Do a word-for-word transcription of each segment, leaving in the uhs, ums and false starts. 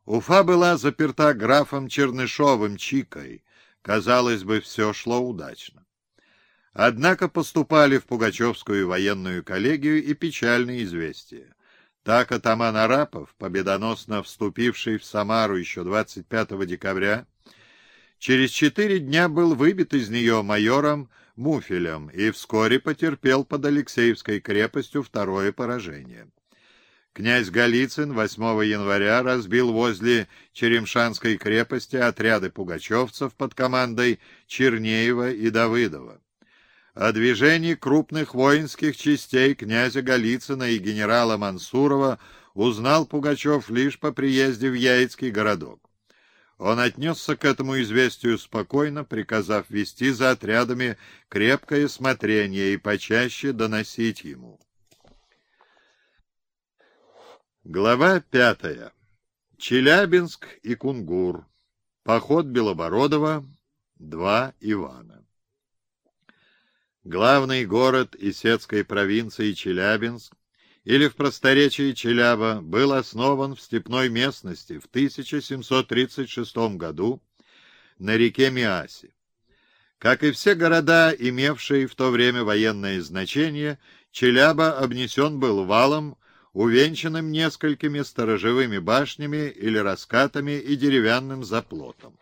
Уфа была заперта графом Чернышовым Чикой. Казалось бы, все шло удачно. Однако поступали в Пугачевскую военную коллегию и печальные известия. Так атаман Арапов, победоносно вступивший в Самару еще двадцать пятого декабря, через четыре дня был выбит из нее майором Муфелем и вскоре потерпел под Алексеевской крепостью второе поражение. Князь Голицын восьмого января разбил возле Черемшанской крепости отряды пугачевцев под командой Чернеева и Давыдова. О движении крупных воинских частей князя Голицына и генерала Мансурова узнал Пугачев лишь по приезде в Яицкий городок. Он отнесся к этому известию спокойно, приказав вести за отрядами крепкое смотрение и почаще доносить ему. Глава пятая. Челябинск и Кунгур. Поход Белобородова. Два Ивана. Главный город Исетской провинции Челябинск, или в просторечии Челяба, был основан в степной местности в тысяча семьсот тридцать шестом году на реке Миасе. Как и все города, имевшие в то время военное значение, Челяба обнесен был валом, увенчанным несколькими сторожевыми башнями или раскатами и деревянным заплотом.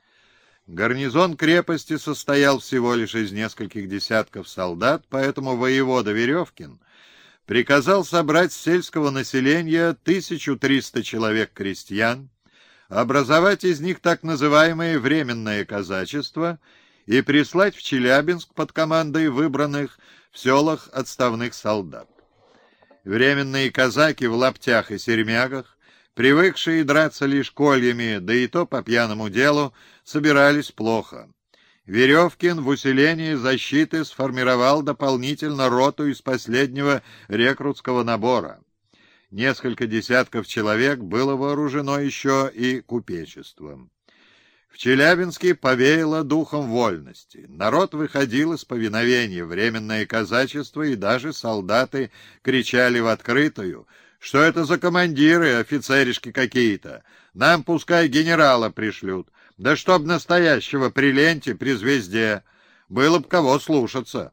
Гарнизон крепости состоял всего лишь из нескольких десятков солдат, поэтому воевода Веревкин приказал собрать с сельского населения тысячу триста человек крестьян, образовать из них так называемое временное казачество и прислать в Челябинск под командой выбранных в селах отставных солдат. Временные казаки в лаптях и сермягах, привыкшие драться лишь кольями, да и то по пьяному делу, собирались плохо. Веревкин в усилении защиты сформировал дополнительно роту из последнего рекрутского набора. Несколько десятков человек было вооружено еще и купечеством. В Челябинске повеяло духом вольности. Народ выходил из повиновения, временное казачество и даже солдаты кричали в открытую, что это за командиры, офицеришки какие-то. Нам пускай генерала пришлют. Да чтоб настоящего при ленте, при звезде. Было б кого слушаться.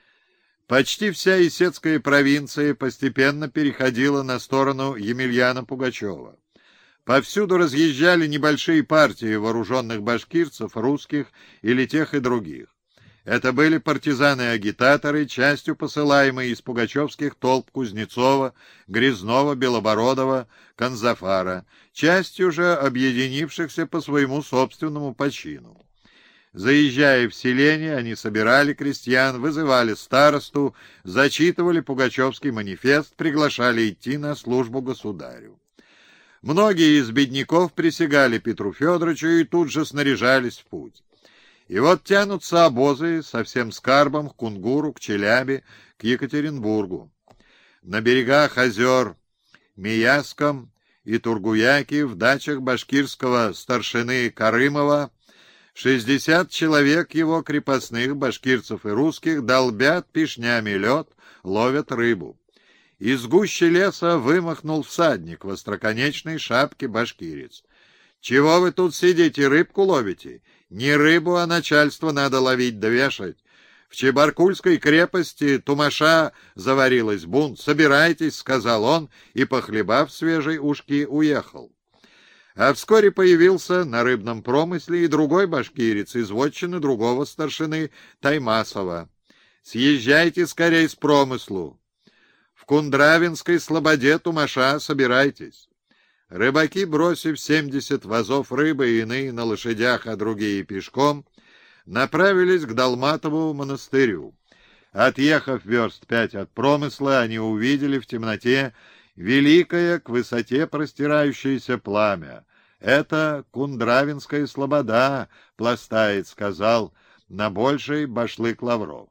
Почти вся Исетская провинция постепенно переходила на сторону Емельяна Пугачева. Повсюду разъезжали небольшие партии вооруженных башкирцев, русских или тех и других. Это были партизаны-агитаторы, частью посылаемые из пугачевских толп Кузнецова, Грязнова, Белобородова, Канзафара, частью же объединившихся по своему собственному почину. Заезжая в селение, они собирали крестьян, вызывали старосту, зачитывали пугачевский манифест, приглашали идти на службу государю. Многие из бедняков присягали Петру Федоровичу и тут же снаряжались в путь. И вот тянутся обозы со всем скарбом к Кунгуру, к Челябе, к Екатеринбургу. На берегах озер Мияском и Тургуяки в дачах башкирского старшины Карымова шестьдесят человек его крепостных, башкирцев и русских, долбят пишнями лед, ловят рыбу. Из гущи леса вымахнул всадник в остроконечной шапке башкирец. «Чего вы тут сидите, рыбку ловите? Не рыбу, а начальство надо ловить да вешать. В Чебаркульской крепости тумаша заварилась бунт. Собирайтесь», — сказал он, и, похлебав свежей ушки, уехал. А вскоре появился на рыбном промысле и другой башкирец из вотчины другого старшины Таймасова. «Съезжайте скорей с промыслу. В Кундравинской слободе тумаша, собирайтесь». Рыбаки, бросив семьдесят вазов рыбы, и иные на лошадях, а другие пешком, направились к Долматову монастырю. Отъехав верст пять от промысла, они увидели в темноте великое к высоте простирающееся пламя. «Это Кундравинская слобода пластает», — сказал на большей башлык Лавров.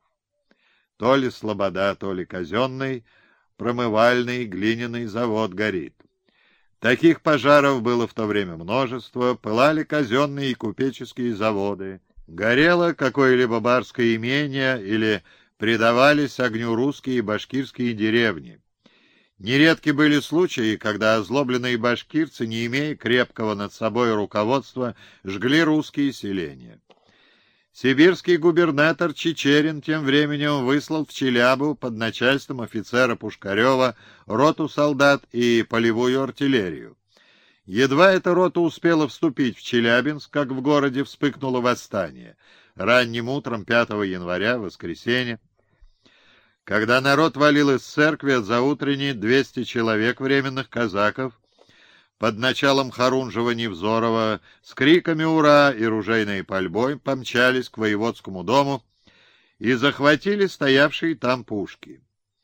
То ли слобода, то ли казенный, промывальный глиняный завод горит. Таких пожаров было в то время множество, пылали казенные и купеческие заводы, горело какое-либо барское имение или предавались огню русские и башкирские деревни. Нередки были случаи, когда озлобленные башкирцы, не имея крепкого над собой руководства, жгли русские селения. Сибирский губернатор Чичерин тем временем выслал в Челябу под начальством офицера Пушкарева роту солдат и полевую артиллерию. Едва эта рота успела вступить в Челябинск, как в городе вспыхнуло восстание. Ранним утром пятого января, воскресенье, когда народ валил из церкви, от заутренней двести человек временных казаков под началом Харунжева-Невзорова с криками «Ура!» и ружейной пальбой помчались к воеводскому дому и захватили стоявшие там пушки.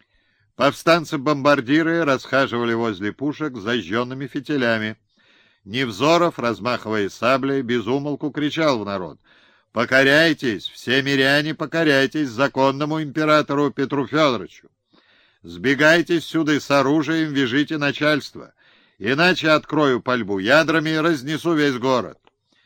Повстанцы-бомбардиры расхаживали возле пушек с зажженными фитилями. Невзоров, размахивая саблей, без умолку кричал в народ: «Покоряйтесь, все миряне, покоряйтесь законному императору Петру Федоровичу! Сбегайте сюда с оружием, вяжите начальство, иначе открою пальбу ядрами и разнесу весь город».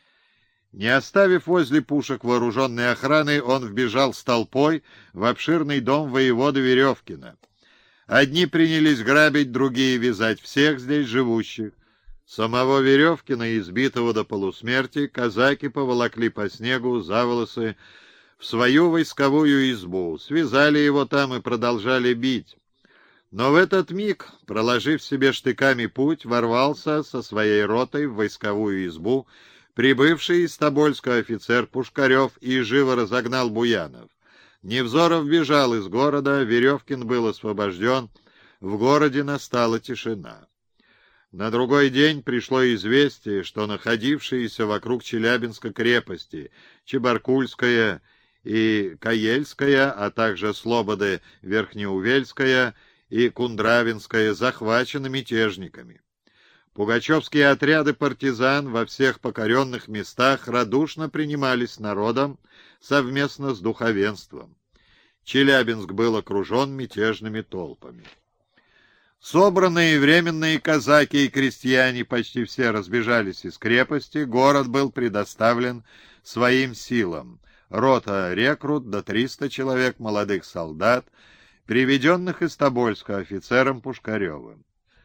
Не оставив возле пушек вооруженной охраны, он вбежал с толпой в обширный дом воевода Веревкина. Одни принялись грабить, другие вязать всех здесь живущих. Самого Веревкина, избитого до полусмерти, казаки поволокли по снегу за волосы в свою войсковую избу, связали его там и продолжали бить. Но в этот миг, проложив себе штыками путь, ворвался со своей ротой в войсковую избу прибывший из Тобольска офицер Пушкарев и живо разогнал буянов. Невзоров бежал из города, Веревкин был освобожден, в городе настала тишина. На другой день пришло известие, что находившиеся вокруг Челябинска крепости Чебаркульская и Каельская, а также слободы Верхнеувельская и Кундравинская захвачены мятежниками. Пугачевские отряды партизан во всех покоренных местах радушно принимались народом совместно с духовенством. Челябинск был окружен мятежными толпами. Собранные временные казаки и крестьяне почти все разбежались из крепости, город был предоставлен своим силам. Рота рекрут до триста человек молодых солдат, приведенных из Тобольска офицером Пушкаревым.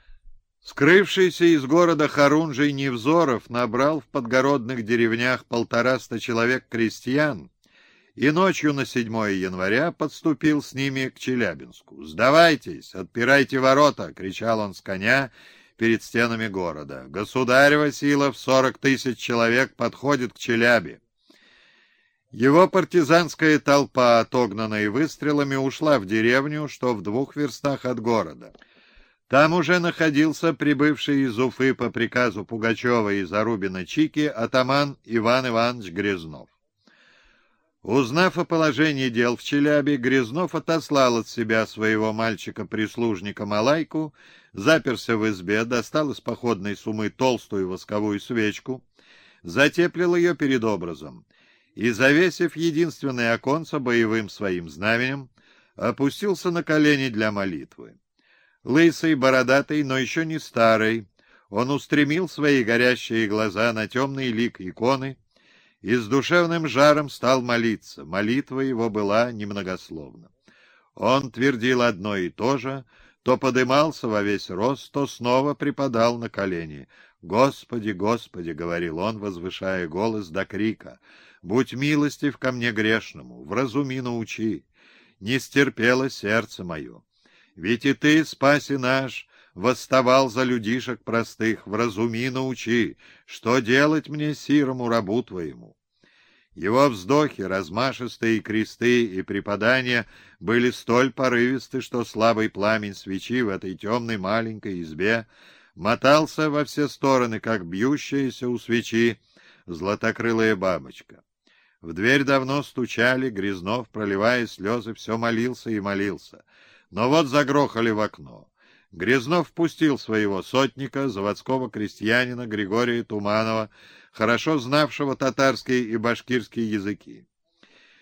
Скрывшийся из города Харунжий Невзоров набрал в подгородных деревнях полтораста человек крестьян и ночью на седьмое января подступил с ними к Челябинску. «Сдавайтесь, отпирайте ворота!» — кричал он с коня перед стенами города. «Государь Василов, сорок тысяч человек подходит к Челяби». Его партизанская толпа, отогнанная выстрелами, ушла в деревню, что в двух верстах от города. Там уже находился прибывший из Уфы по приказу Пугачева и Зарубина Чики атаман Иван Иванович Грязнов. Узнав о положении дел в Челябе, Грязнов отослал от себя своего мальчика-прислужника Малайку, заперся в избе, достал из походной суммы толстую восковую свечку, затеплил ее перед образом и, завесив единственное оконце боевым своим знаменем, опустился на колени для молитвы. Лысый, бородатый, но еще не старый, он устремил свои горящие глаза на темный лик иконы и с душевным жаром стал молиться. Молитва его была немногословна. Он твердил одно и то же, то подымался во весь рост, то снова припадал на колени. «Господи, Господи!» — говорил он, возвышая голос до крика. «Будь милостив ко мне грешному, вразуми научи, не стерпело сердце мое. Ведь и ты, спаси наш, восставал за людишек простых, вразуми научи, что делать мне, сирому рабу твоему». Его вздохи, размашистые кресты и преподания были столь порывисты, что слабый пламень свечи в этой темной маленькой избе мотался во все стороны, как бьющаяся у свечи златокрылая бабочка. В дверь давно стучали, Грязнов, проливая слезы, все молился и молился. Но вот загрохали в окно. Грязнов впустил своего сотника, заводского крестьянина Григория Туманова, хорошо знавшего татарские и башкирские языки.